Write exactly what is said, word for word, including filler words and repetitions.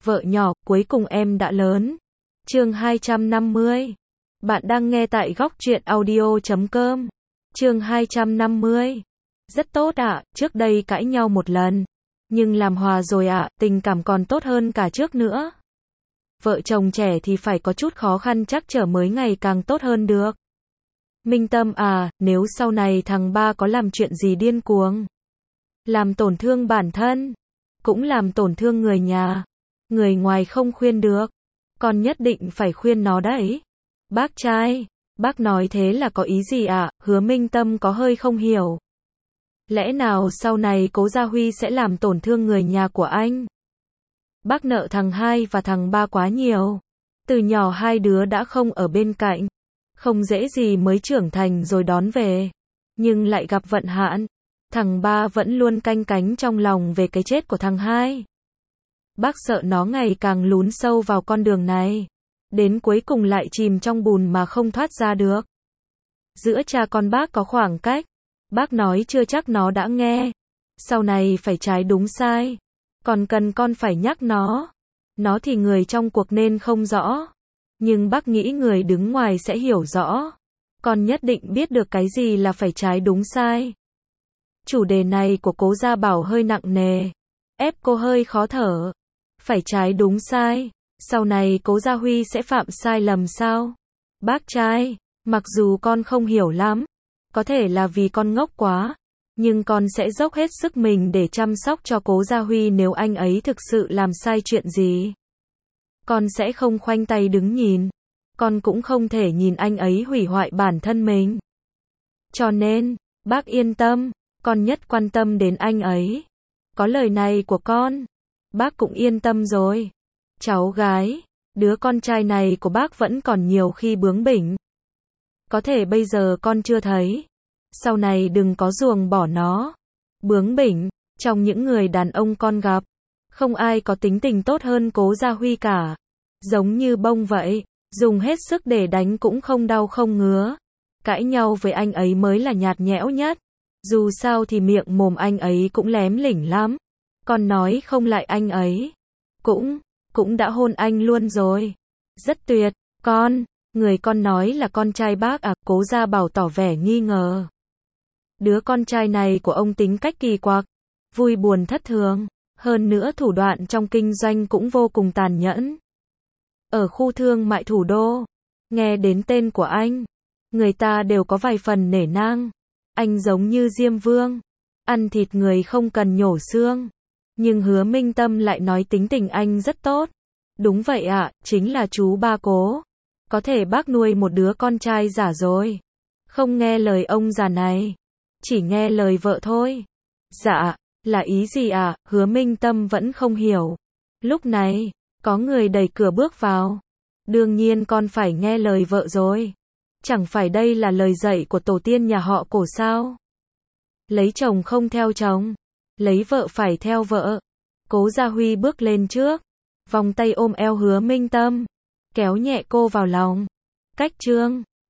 Vợ nhỏ, cuối cùng em đã lớn. Chương hai trăm năm mươi. Bạn đang nghe tại góc truyện audio chấm com. Chương hai trăm năm mươi. Rất tốt ạ, trước đây cãi nhau một lần. Nhưng làm hòa rồi ạ, tình cảm còn tốt hơn cả trước nữa. Vợ chồng trẻ thì phải có chút khó khăn chắc trở mới ngày càng tốt hơn được. Minh Tâm à, nếu sau này thằng ba có làm chuyện gì điên cuồng, làm tổn thương bản thân, cũng làm tổn thương người nhà, người ngoài không khuyên được, con nhất định phải khuyên nó đấy. Bác trai, bác nói thế là có ý gì ạ? À? Hứa Minh Tâm có hơi không hiểu. Lẽ nào sau này Cố Gia Huy sẽ làm tổn thương người nhà của anh? Bác nợ thằng hai và thằng ba quá nhiều. Từ nhỏ hai đứa đã không ở bên cạnh. Không dễ gì mới trưởng thành rồi đón về. Nhưng lại gặp vận hạn. Thằng ba vẫn luôn canh cánh trong lòng về cái chết của thằng hai. Bác sợ nó ngày càng lún sâu vào con đường này. Đến cuối cùng lại chìm trong bùn mà không thoát ra được. Giữa cha con bác có khoảng cách. Bác nói chưa chắc nó đã nghe. Sau này phải trái đúng sai. Còn cần con phải nhắc nó. Nó thì người trong cuộc nên không rõ. Nhưng bác nghĩ người đứng ngoài sẽ hiểu rõ. Con nhất định biết được cái gì là phải trái đúng sai. Chủ đề này của Cố Gia Bảo hơi nặng nề. Ép cô hơi khó thở. Phải trái đúng sai. Sau này Cố Gia Huy sẽ phạm sai lầm sao? Bác trai, mặc dù con không hiểu lắm. Có thể là vì con ngốc quá. Nhưng con sẽ dốc hết sức mình để chăm sóc cho Cố Gia Huy nếu anh ấy thực sự làm sai chuyện gì. Con sẽ không khoanh tay đứng nhìn. Con cũng không thể nhìn anh ấy hủy hoại bản thân mình. Cho nên, bác yên tâm, con nhất quan tâm đến anh ấy. Có lời này của con, bác cũng yên tâm rồi. Cháu gái, đứa con trai này của bác vẫn còn nhiều khi bướng bỉnh. Có thể bây giờ con chưa thấy. Sau này đừng có ruồng bỏ nó. Bướng bỉnh, trong những người đàn ông con gặp, không ai có tính tình tốt hơn Cố Gia Huy cả. Giống như bông vậy, dùng hết sức để đánh cũng không đau không ngứa. Cãi nhau với anh ấy mới là nhạt nhẽo nhất. Dù sao thì miệng mồm anh ấy cũng lém lỉnh lắm. Con nói không lại anh ấy. Cũng, cũng đã hôn anh luôn rồi. Rất tuyệt, con, người con nói là con trai bác à? Cố Gia Bảo tỏ vẻ nghi ngờ. Đứa con trai này của ông tính cách kỳ quặc, vui buồn thất thường, hơn nữa thủ đoạn trong kinh doanh cũng vô cùng tàn nhẫn. Ở khu thương mại thủ đô, nghe đến tên của anh, người ta đều có vài phần nể nang. Anh giống như Diêm Vương, ăn thịt người không cần nhổ xương. Nhưng Hứa Minh Tâm lại nói tính tình anh rất tốt. Đúng vậy ạ, à, chính là chú ba Cố. Có thể bác nuôi một đứa con trai giả rồi. Không nghe lời ông già này. Chỉ nghe lời vợ thôi. Dạ, là ý gì ạ? À? Hứa Minh Tâm vẫn không hiểu. Lúc này, có người đẩy cửa bước vào. Đương nhiên con phải nghe lời vợ rồi. Chẳng phải đây là lời dạy của tổ tiên nhà họ Cổ sao? Lấy chồng không theo chồng. Lấy vợ phải theo vợ. Cố Gia Huy bước lên trước. Vòng tay ôm eo Hứa Minh Tâm. Kéo nhẹ cô vào lòng. Cách chương.